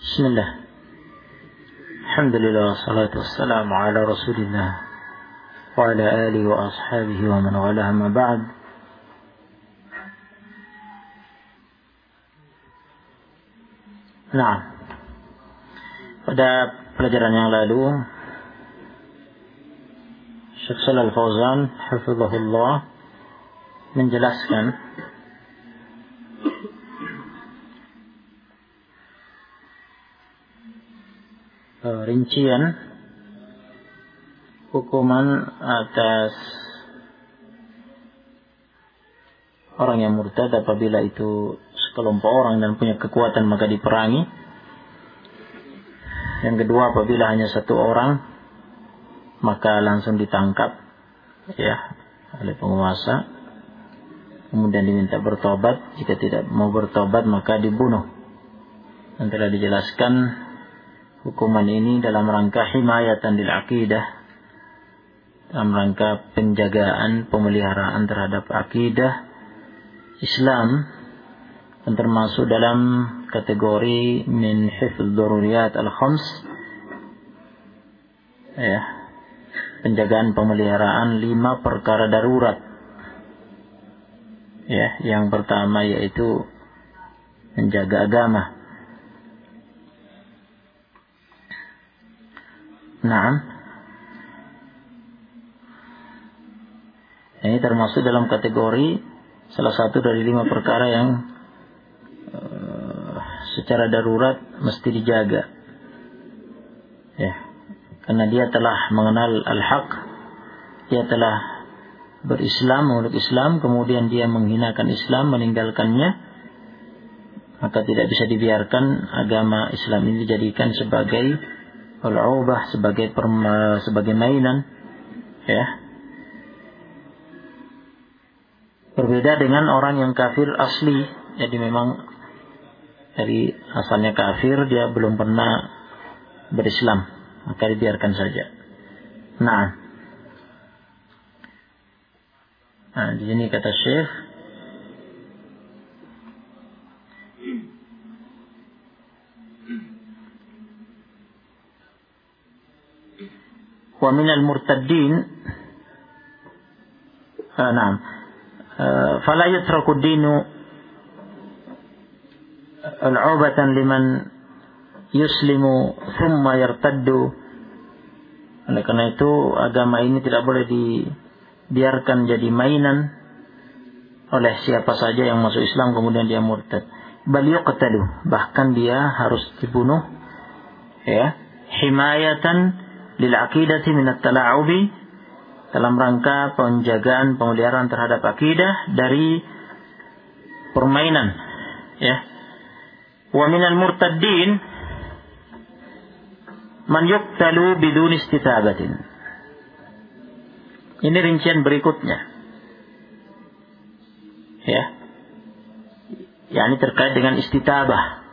Bismillah. Alhamdulillah, salatu wassalamu ala rasulillah wa ala alihi wa ashabihi wa man wala, amma ba'd. Nah, pada pelajaran yang lalu Syekh Shalal Fauzan hafizahullah menjelaskan rincian hukuman atas orang yang murtad apabila itu sekelompok orang dan punya kekuatan maka diperangi. Yang kedua, apabila hanya satu orang maka langsung ditangkap oleh penguasa, kemudian diminta bertobat. Jika tidak mau bertobat maka dibunuh. Dan telah dijelaskan hukuman ini dalam rangka himayatan lil aqidah, dalam rangka penjagaan, pemeliharaan terhadap akidah Islam, dan termasuk dalam kategori min hifdz daruriyat al-khams, penjagaan pemeliharaan 5 perkara darurat. Yang pertama yaitu menjaga agama. Nah, ini termasuk dalam kategori salah satu dari 5 perkara yang secara darurat mesti dijaga. Karena dia telah mengenal al-haq, dia telah berislam, memeluk Islam, kemudian dia menghinakan Islam, meninggalkannya, maka tidak bisa dibiarkan agama Islam ini dijadikan sebagai al-ubah, sebagai mainan. Berbeda dengan orang yang kafir asli, jadi memang dari asalnya kafir, dia belum pernah berislam, maka dibiarkan saja. Nah, di sini kata Syekh, wa minal murtaddin, fala yutraku dinu al-ubatan liman yuslimu thumma yartaddu. Oleh karena itu agama ini tidak boleh dibiarkan jadi mainan oleh siapa saja yang masuk Islam kemudian dia murtad. Bal yuqtalu, bahkan dia harus dibunuh, himayatan lil aqidati min at-tala'ubi, dalam rangka penjagaan, pemeliharaan terhadap akidah dari permainan. Wa minal murtaddin man yuqtalu bidun istitabatin. Ini rincian berikutnya. Ini terkait dengan istitabah.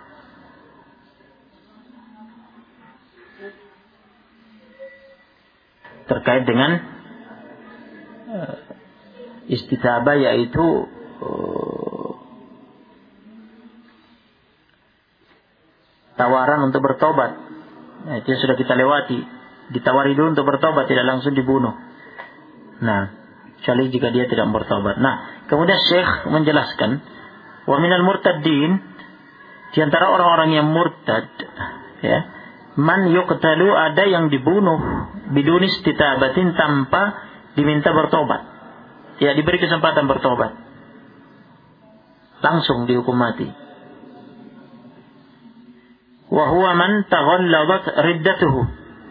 Terkait dengan istitabah, yaitu tawaran untuk bertobat. Itu sudah kita lewati. Ditawari dulu untuk bertobat, tidak langsung dibunuh. Nah, kecuali jika dia tidak bertobat. Nah, kemudian Syekh menjelaskan, wa minal murtaddin, di antara orang-orang yang murtad, man yuqtalu, ada yang dibunuh bidun istitabatin, tanpa diminta bertobat. Diberi kesempatan bertobat, langsung dihukum mati. Wa huwa man taghalladat riddatuhu,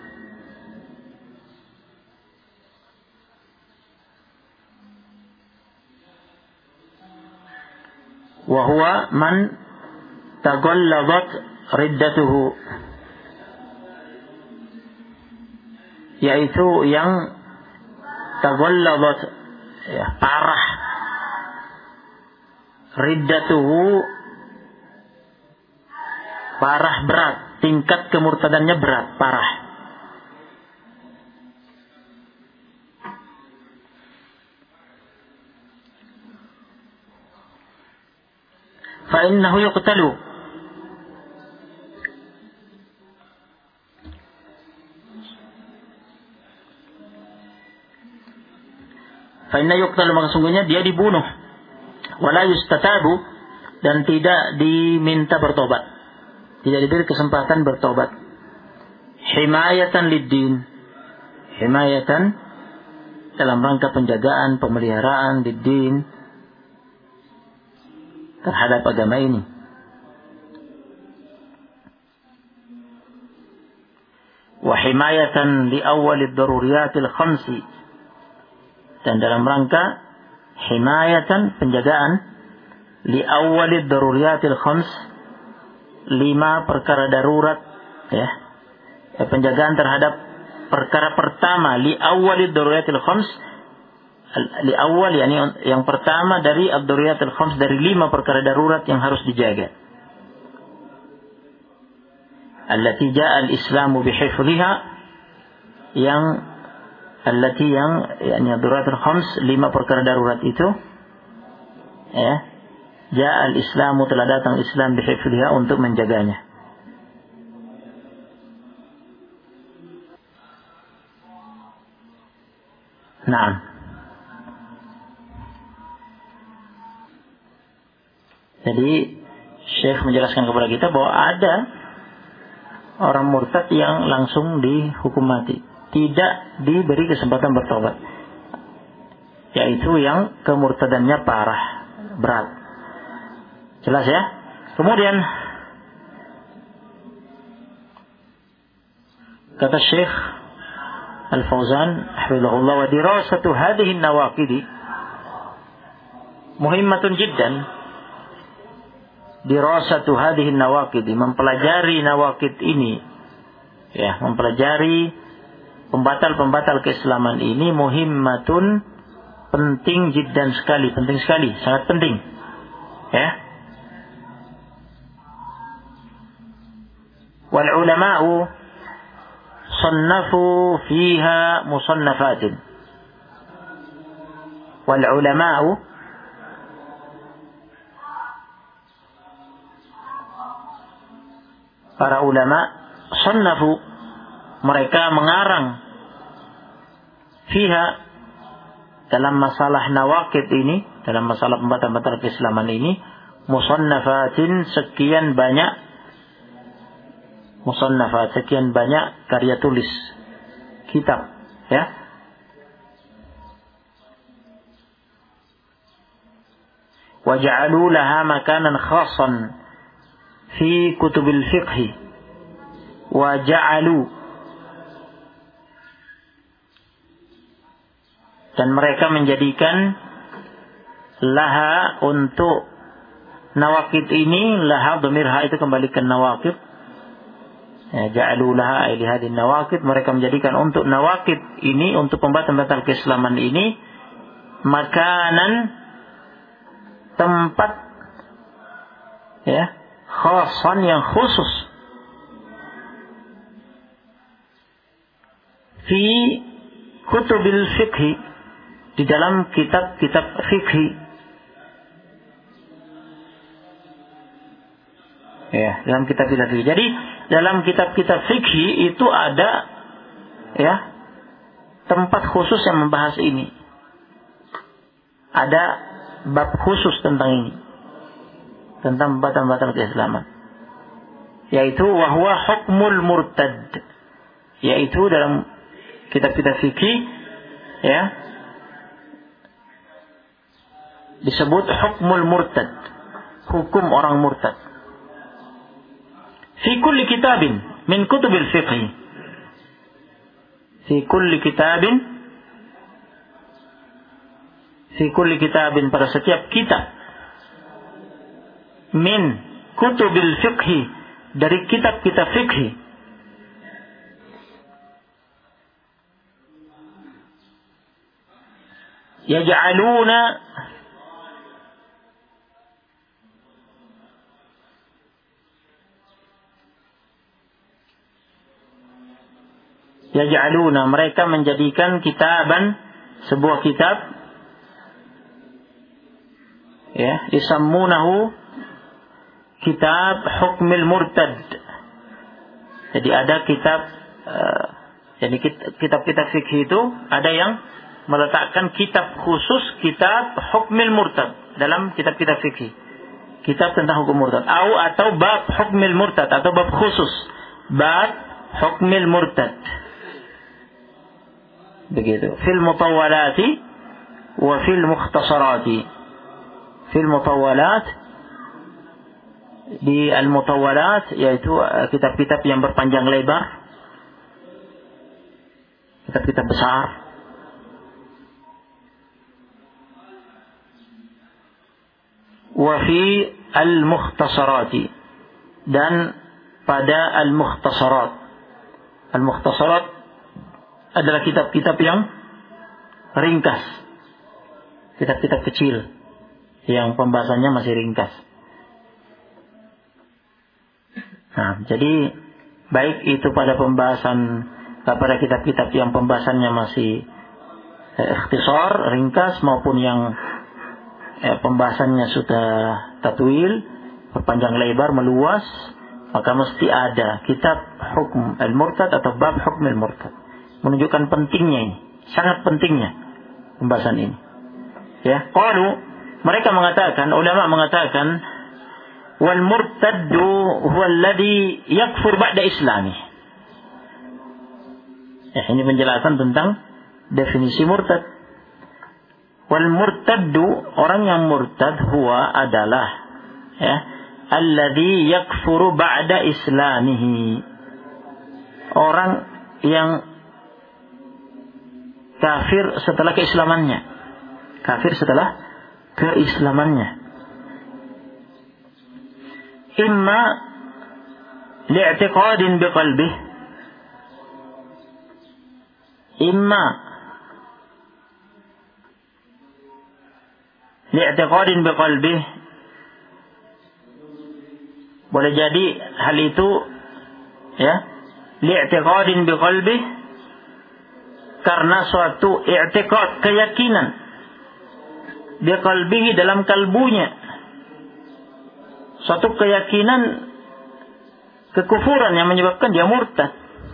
wa huwa man taghalladat riddatuhu, yaitu yang taghalladat, parah, riddatuhu, parah, berat, tingkat kemurtadannya berat, parah. Fa innahu yuqtalu, fa inna yuqtalu, maka sungguhnya dia dibunuh. Wala yustatabu, dan tidak diminta bertobat, tidak diberi kesempatan bertobat. Himayatan lid-din, himayatan dalam rangka penjagaan, pemeliharaan lid-din, terhadap agama ini. Wa himayatan li awwalid daruriyatil khamsi, dan dalam rangka himayatan, penjagaan, li awwalid daruriyatil khams, 5 perkara darurat, ya, penjagaan terhadap perkara pertama, li awwalid daruriyatil khams, li awwal yakni yang pertama dari ad-daruriyatil khams, dari 5 perkara darurat yang harus dijaga. Allati ja'a al-islamu bihifdhiha, yang allati yang yakni ad-daruriyatil khams, 5 perkara darurat itu, ya, ja'a al-islamu, telah datang Islam bihifdhiha, untuk menjaganya. Naam. Jadi Syekh menjelaskan kepada kita bahwa ada orang murtad yang langsung dihukum mati, tidak diberi kesempatan bertobat, yaitu yang kemurtadannya parah, berat. Jelas ya? Kemudian kata Syekh Al-Fauzan hafizahullah, wa dirasatu hadhihi an-nawaqidi muhimmatun jiddan. Dirasatu hadhihi an-nawaqidi, mempelajari nawaqid ini, ya, mempelajari pembatal-pembatal keislaman ini, muhimmatun, penting jiddan sekali, penting sekali, sangat penting, ya. Wal ulama'u sannafu fiha musannafatin. Wal ulama'u, para ulama, sannafu, mereka mengarang, fiha, dalam masalah nawaqid ini, dalam masalah pembatal-pembatal keislaman ini, musannafatin, sekian banyak, musannafat, sekian banyak karya tulis, kitab, ya. Waja'alu laha makanan khasan fi kutubil fiqhi, wa ja'alu, dan mereka menjadikan laha, untuk nawaqid ini, laha dhamir ha itu kembali ke nawaqid, ya, ja'alu laha li hadhihi nawaqid, mereka menjadikan untuk nawaqid ini, untuk pembatal-pembatal keislaman ini, makanan, tempat, ya, khasan, yang khusus, fi kutubil fiqhi, di dalam kitab-kitab fikhi, ya, dalam kitab-kitab fikhi. Jadi dalam kitab-kitab fikhi itu ada, ya, tempat khusus yang membahas ini, ada bab khusus tentang ini, tentang batal-batal keislaman, yaitu wahwa hukmul murtad, yaitu dalam kitab-kitab fikih, ya, disebut hukmul murtad, hukum orang murtad, fi kulli kitabin min kutubil fiqh, fi kulli kitabin, fi kulli kitabin, pada setiap kitab, min kutubil fiqhi, dari kitab-kitab fikhi, yaj'aluna, yaj'aluna, mereka menjadikan kitaban, sebuah kitab, ya, isammunahu kitab hukmil murtad. Jadi ada kitab, jadi kitab-kitab fikih itu ada yang meletakkan kitab khusus, kitab hukmil murtad dalam kitab-kitab fikih. Kitab tentang hukum murtad. Atau bab hukmil murtad, atau bab khusus. Bab hukmil murtad. Begitu. Fil mutawwalati wa fil mukhtasarati. Fil mutawwalat, di al-mutawwalat, yaitu kitab-kitab yang berpanjang lebar, kitab-kitab besar. Wa fi al-mukhtasarati, dan pada al-mukhtasarat. Al-mukhtasarat adalah kitab-kitab yang ringkas, kitab-kitab kecil yang pembahasannya masih ringkas. Nah, jadi baik itu pada pada kitab-kitab yang pembahasannya masih ikhtisar, ringkas, maupun yang pembahasannya sudah tatwil, berpanjang lebar, meluas, maka mesti ada kitab hukum al-murtad atau bab hukum al-murtad. Menunjukkan pentingnya ini, sangat pentingnya pembahasan ini. Ya, mereka mengatakan, ulama mengatakan, wal murtaddu huwa alladhi yakfur ba'da islami. Ya, ini penjelasan tentang definisi murtad. Wal murtaddu, orang yang murtad, huwa adalah, ya, alladhi yakfuru ba'da islamihi. Orang yang kafir setelah keislamannya. Kafir setelah keislamannya. Imma li'tiqadin biqalbih, imma li'tiqadin biqalbih, boleh jadi hal itu, ya, li'tiqadin biqalbih, karena suatu i'tiqad, keyakinan, biqalbihi, dalam kalbunya, suatu keyakinan kekufuran yang menyebabkan dia murtad.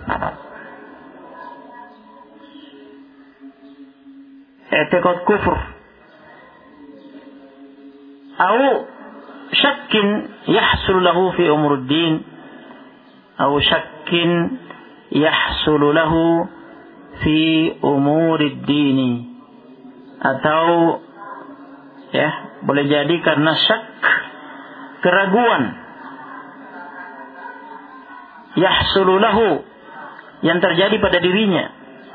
I'tiqad kufur. Atau syakkin yahsul lahu fi umuruddin, atau syakkin yahsul lahu fi umuriddini, atau, ya, boleh jadi karena syak, keraguan, yahsulu lahu, yang terjadi pada dirinya,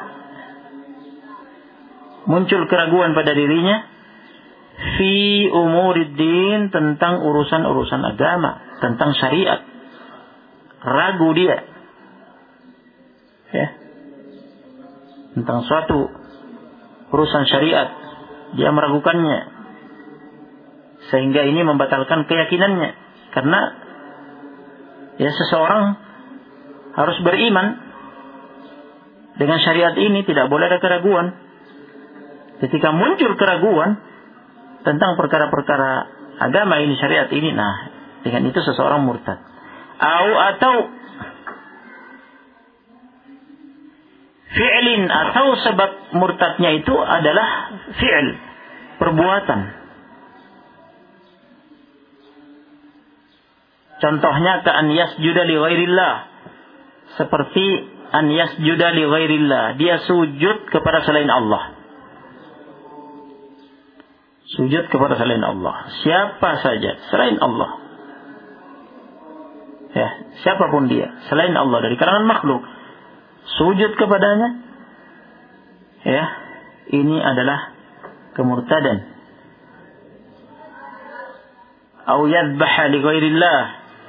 muncul keraguan pada dirinya, fi umuriddin, tentang urusan-urusan agama, tentang syariat, ragu dia, ya, tentang suatu urusan syariat, dia meragukannya, sehingga ini membatalkan keyakinannya. Karena, ya, seseorang harus beriman dengan syariat ini, tidak boleh ada keraguan. Ketika muncul keraguan tentang perkara-perkara agama ini, syariat ini, nah, dengan itu seseorang murtad. Atau fi'lin, atau sebab murtadnya itu adalah fi'l, perbuatan. Contohnya an yasjuda li ghairillah, seperti an yasjuda li ghairillah, dia sujud kepada selain Allah. Sujud kepada selain Allah, siapa saja selain Allah, ya, siapapun dia selain Allah dari kalangan makhluk, sujud kepadanya, ya, ini adalah kemurtadan. Au yadhbaha li ghairillah,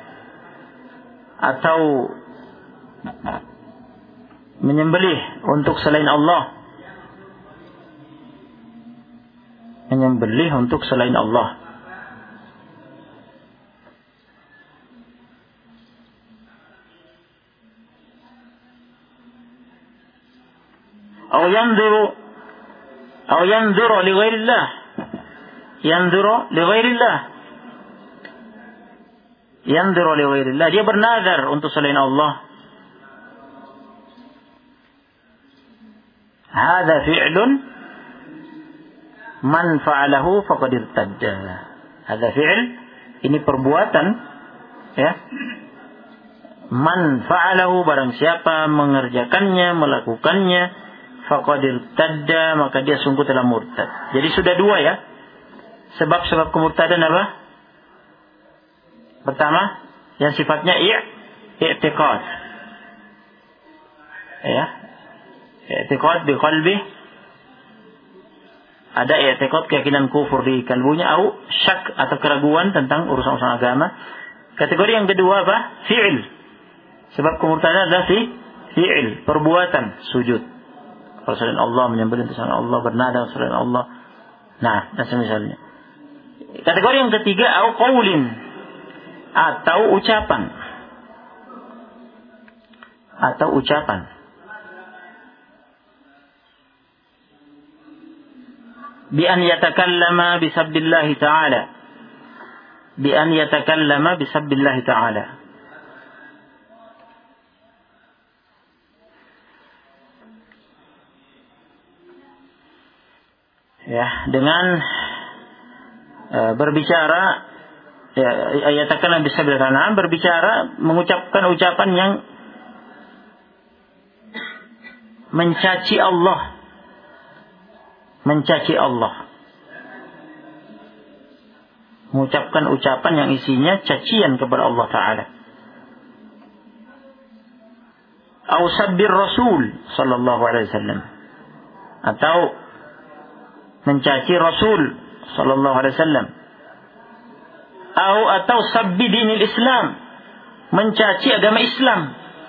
atau menyembelih untuk selain Allah, menyembelih untuk selain Allah. Atau yanzuru li ghairillah, yanzuru li ghairillah, yanzuru li ghairillah, dia bernazar untuk selain Allah. Hadza fi'lun Man fa'alahu faqad irtadda. Hadza fi'il, ini perbuatan, ya. Man fa'alahu, barang siapa mengerjakannya, melakukannya, faqad irtadda, maka dia sungguh telah murtad. Jadi sudah dua, ya. Sebab-sebab kemurtadan apa? Pertama, yang sifatnya i'tiqad. Ya. I'tiqad bi qalbi. Ada i'tiqad, keyakinan kufur di kalbunya, atau syak atau keraguan tentang urusan-urusan agama. Kategori yang kedua apa? Fi'il. Sebab kemurtadan adalah fi'il, perbuatan, sujud. Selain Allah, menyembelih selain Allah, bernada selain Allah. Nah, dan semisalnya. Kategori yang ketiga, au qaulin, atau ucapan. Atau ucapan. Bi an yatakallama bi sabbillahi ta'ala. Bi an yatakallama bi sabbillahi ta'ala. Ya, dengan berbicara, ya, yatakallama bi sabbillahi ta'ala, berbicara, mengucapkan ucapan yang mencaci Allah. Mencaci Allah. Mengucapkan ucapan yang isinya cacian kepada Allah Ta'ala. Au sabbir Rasul sallallahu alaihi wasallam. Atau mencaci Rasul sallallahu alaihi wasallam. Atau sabbi dinil Islam. Mencaci agama Islam.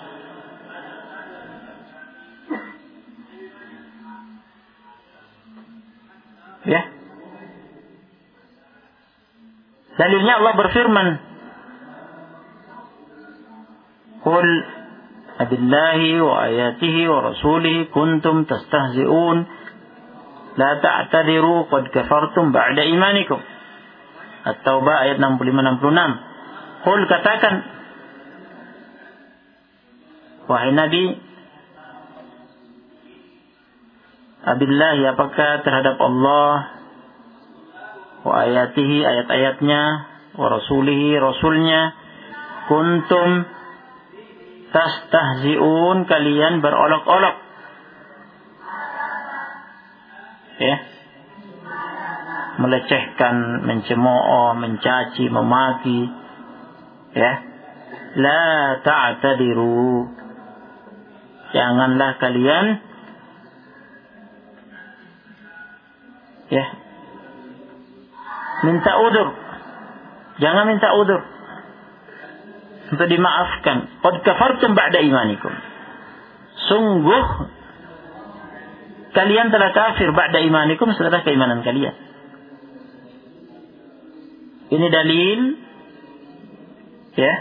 Ya. Dalilnya Allah berfirman, "Qul abillahi wa ayatihi wa rasulihi kuntum tastahzi'un la ta'tadiru qad kafartum ba'da imanikum." At-Taubah ayat 65-66. Qul, katakan, wahai Nabi, abillahi, apakah terhadap Allah, wa ayatihi, ayat-ayatnya, wa rasulihi, rasulnya, kuntum tastahzi'un, kalian berolok-olok, ya, melecehkan, mencemooh, mencaci, memaki, ya. La ta'tadiru, janganlah kalian, ya, minta udzur. Jangan minta udzur untuk dimaafkan. Qad kafartum ba'da imanikum. Sungguh kalian telah kafir ba'da imanikum, setelah keimanan kalian. Ini dalil, ya,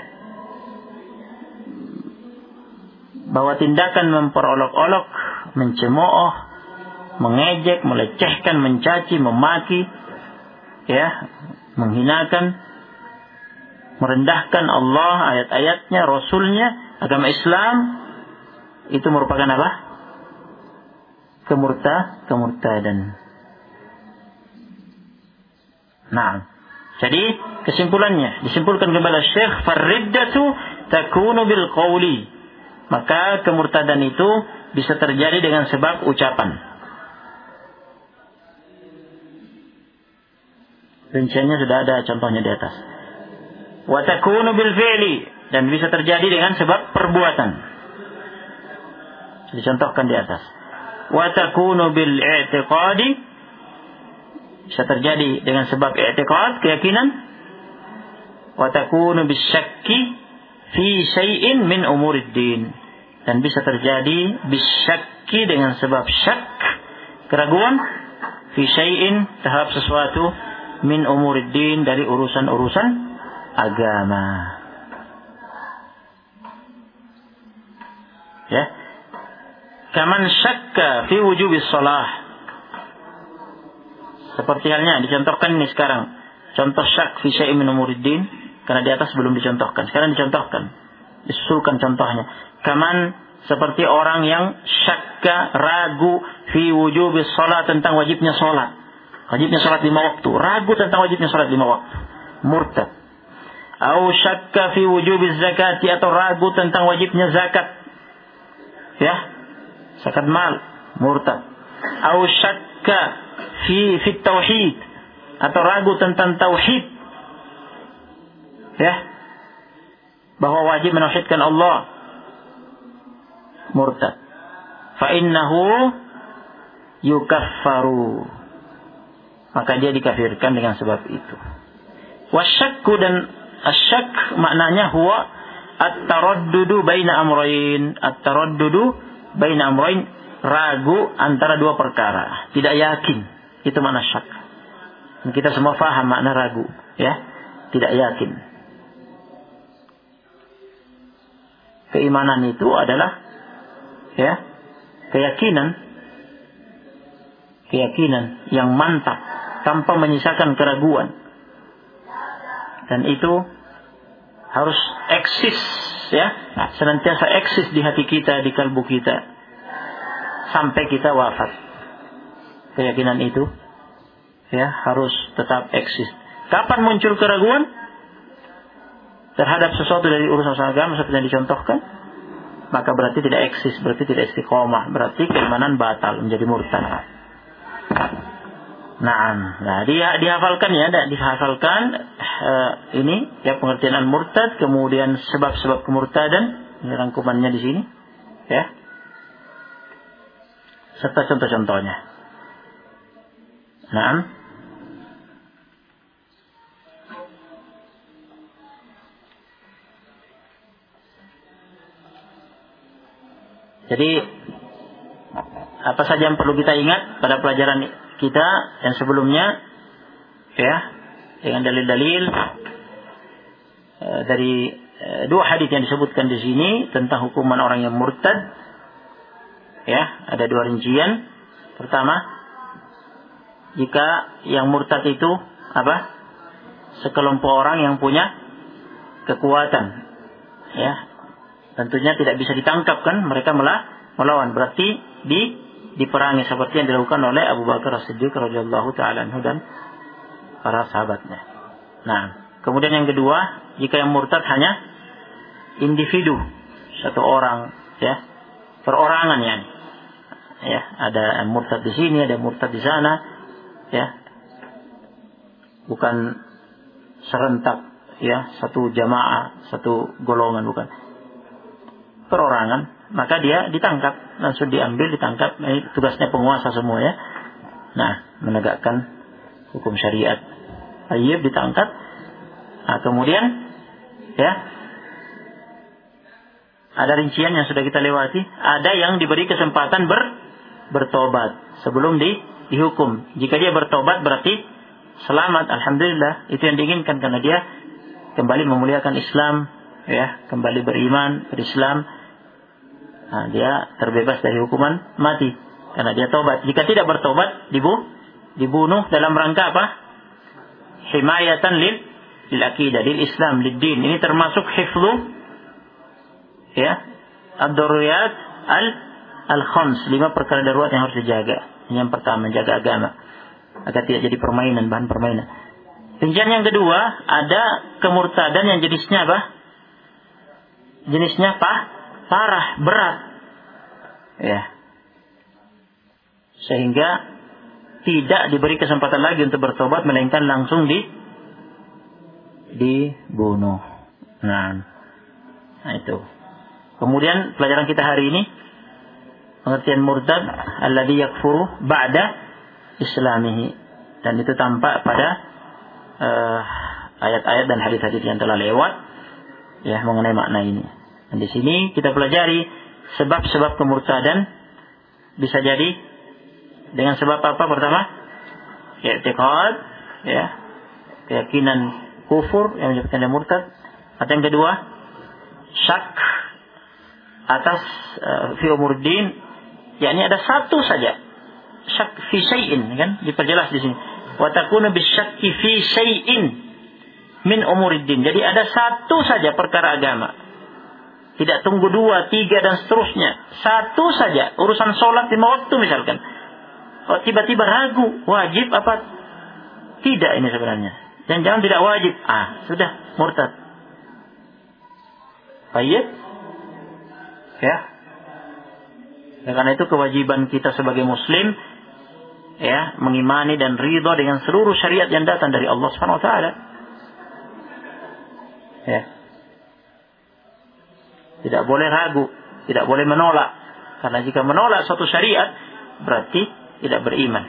bahwa tindakan memperolok-olok, mencemooh, mengejek, melecehkan, mencaci, memaki, ya, menghinakan, merendahkan Allah, ayat-ayatnya, Rasulnya, agama Islam, itu merupakan apa? Kemurtadan. Nah, jadi kesimpulannya, disimpulkan kepada Syekh, farriddatu takunu bil qawli, maka kemurtadan itu bisa terjadi dengan sebab ucapan. Rinciannya sudah ada contohnya di atas. Wa takunu bil fi'li, dan bisa terjadi dengan sebab perbuatan. Dicontohkan di atas. Wa takunu bil i'tiqadi, bisa terjadi dengan sebab i'tiqad, keyakinan. Wa takunu bis syakki fi syai'in min umurid din, dan bisa terjadi bis syakki dengan sebab syak, keraguan, fi syai'in, terhadap sesuatu, min umuriddin, dari urusan-urusan agama. Ya. Kaman syakka fi wujubis shalah. Seperti halnya dicontohkan ini sekarang. Contoh syak fi syai'in min umuriddin, karena di atas belum dicontohkan. Sekarang dicontohkan. Disusulkan contohnya. Kaman, seperti orang yang syakka, ragu, fi wujubis shalah, tentang wajibnya salat. wajibnya salat 5 waktu, ragu tentang wajibnya salat 5 waktu, murtad. Au syakka fi wujubiz zakati, atau ragu tentang wajibnya zakat. Ya, zakat mal, murtad. Au syakka fi tauhid, atau ragu tentang tauhid. Ya, bahwa wajib menauhidkan Allah, murtad. Fa innahu yukaffaru, maka dia dikafirkan dengan sebab itu. Wasyakku, dan asyak maknanya huwa at-taraddudu baina amrayn. At-taraddudu baina amrayn, ragu antara dua perkara, tidak yakin. Itu makna syak. Kita semua faham makna ragu, ya, tidak yakin. Keimanan itu adalah, ya, keyakinan yang mantap tanpa menyisakan keraguan, dan itu harus eksis, ya, senantiasa eksis di hati kita, di kalbu kita sampai kita wafat. Keyakinan itu, ya, harus tetap eksis. Kapan muncul keraguan terhadap sesuatu dari urusan agama seperti yang dicontohkan, maka berarti tidak eksis, berarti tidak istiqomah, berarti keimanan batal, menjadi murtad. Nah, dihafalkan, ya, dihafalkan ini, ya, pengertian murtad, kemudian sebab-sebab kemurtadan, ini rangkumannya di sini, ya, serta contoh-contohnya. Nah, jadi apa saja yang perlu kita ingat pada pelajaran kita yang sebelumnya, ya, dengan dalil-dalil dari dua hadis yang disebutkan di sini tentang hukuman orang yang murtad. Ya, ada dua rincian. Pertama, jika yang murtad itu apa? Sekelompok orang yang punya kekuatan, ya, tentunya tidak bisa ditangkap, kan, mereka melawan, berarti diperangi seperti yang dilakukan oleh Abu Bakar As-Siddiq radhiyallahu taala anhu dan para sahabatnya. Nah, kemudian yang kedua, jika yang murtad hanya individu, satu orang, ya, perorangan, ya, ada murtad di sini, ada murtad di sana, ya, bukan serentak, ya, satu jamaah, satu golongan, bukan, perorangan, maka dia ditangkap, langsung diambil, ditangkap. Ini tugasnya penguasa semua, ya. Nah, menegakkan hukum syariat. Tayyib, ditangkap. Nah, kemudian, ya, ada rincian yang sudah kita lewati. Ada yang diberi kesempatan bertobat sebelum dihukum. Jika dia bertobat berarti selamat, alhamdulillah. Itu yang diinginkan, karena dia kembali memuliakan Islam, ya, kembali beriman, berislam. Nah, dia terbebas dari hukuman mati karena dia tobat. Jika tidak bertobat, dibunuh dalam rangka apa? Himayatan lil aqidah, lil Islam, lid din. Ini termasuk hifdzu, ya, ad-daruriyat al-khams, 5 perkara darurat yang harus dijaga. Yang pertama, menjaga agama agar tidak jadi permainan, bahan permainan. Rincian yang kedua, ada kemurtadan yang jenisnya apa? Jenisnya parah, berat, ya, sehingga tidak diberi kesempatan lagi untuk bertobat, melainkan langsung dibunuh. Nah, itu. Kemudian pelajaran kita hari ini, pengertian murtad, alladzi yakfuru ba'da islamihi, dan itu tampak pada ayat-ayat dan hadis-hadis yang telah lewat, ya, mengenai makna ini. Dan di sini kita pelajari sebab-sebab kemurtadan. Bisa jadi dengan sebab apa? Pertama, i'tiqad, ya, keyakinan kufur yang menyebabkan dia murtad. Atau yang kedua, syak atas fi umurdin, yakni ada satu saja, syak fi syai'in, kan, diperjelas di sini. Wa takunu bisyakki fi syai'in min umuriddin. Jadi ada satu saja perkara agama. Tidak tunggu 2, 3 dan seterusnya. Satu saja. Urusan sholat 5 waktu misalkan. Kalau tiba-tiba ragu, wajib apa tidak ini sebenarnya. Jangan tidak wajib. Sudah murtad. Baik. Ya. Dan karena itu kewajiban kita sebagai muslim ya, mengimani dan ridha dengan seluruh syariat yang datang dari Allah Subhanahu wa taala. Ya. Tidak boleh ragu, tidak boleh menolak. Karena jika menolak suatu syariat berarti tidak beriman.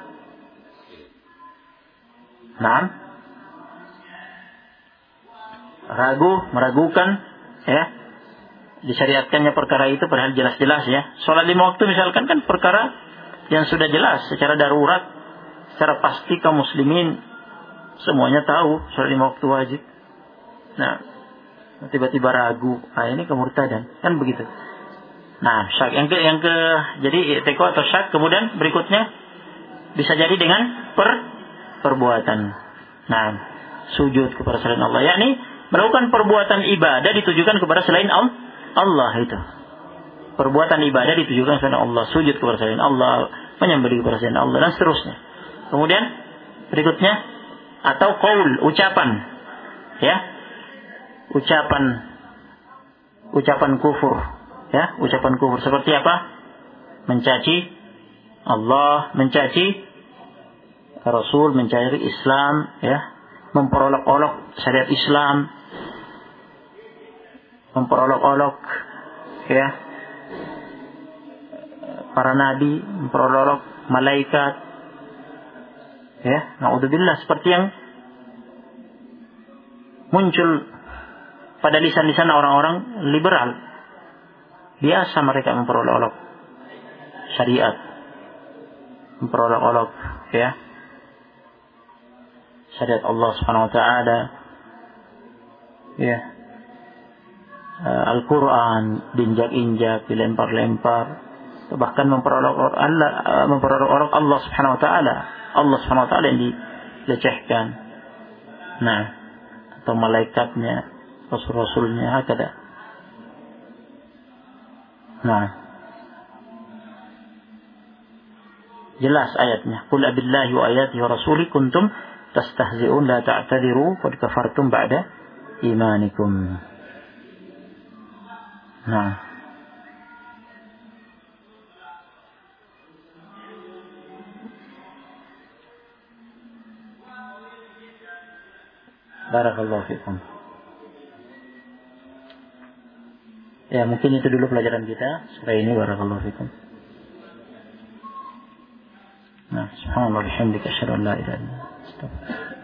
Meragukan ya, disyariatkannya perkara itu padahal jelas-jelas ya. Salat 5 waktu misalkan kan perkara yang sudah jelas secara darurat, secara pasti kaum muslimin semuanya tahu salat 5 waktu wajib. Nah, tiba-tiba ragu, ini kemurtadan, kan begitu. Nah, syak jadi i'tiqad atau syak, kemudian berikutnya bisa jadi dengan perbuatan. Nah, sujud kepada selain Allah, yakni melakukan perbuatan ibadah ditujukan kepada selain Allah itu. Perbuatan ibadah ditujukan kepada Allah, sujud kepada selain Allah, menyembelih kepada selain Allah dan seterusnya. Kemudian berikutnya atau qaul, ucapan. Ya. Ucapan kufur. Ya, ucapan kufur seperti apa? Mencaci Allah, mencaci Rasul, mencaci Islam, ya. Memperolok-olok syariat Islam, memperolok-olok ya para nabi, memperolok malaikat, ya, naudzubillah, seperti yang muncul pada lisan-lisan orang-orang liberal. Biasa mereka memperolok-olok syariat, memperolok-olok ya syariat Allah Subhanahu wa taala, ya, Al-Quran diinjak-injak, dilempar-lempar, bahkan memperolok Allah Subhanahu wa taala, Allah Subhanahu wa taala yang dilecehkan. Nah, atau malaikatnya, rasul-rasulnya, hakada. Nah, jelas ayatnya, qul abillahi wa ayatihi wa rasuli kuntum tastahzi'un la ta'tadiru qad kafartum ba'da imanikum. Nah, barakallahu fikum. Ya, mungkin itu dulu pelajaran kita sore ini. Barakallahu fikum. Nah, subhanallah bihamdika asyhadu an la ilaha illa anta astaghfiruka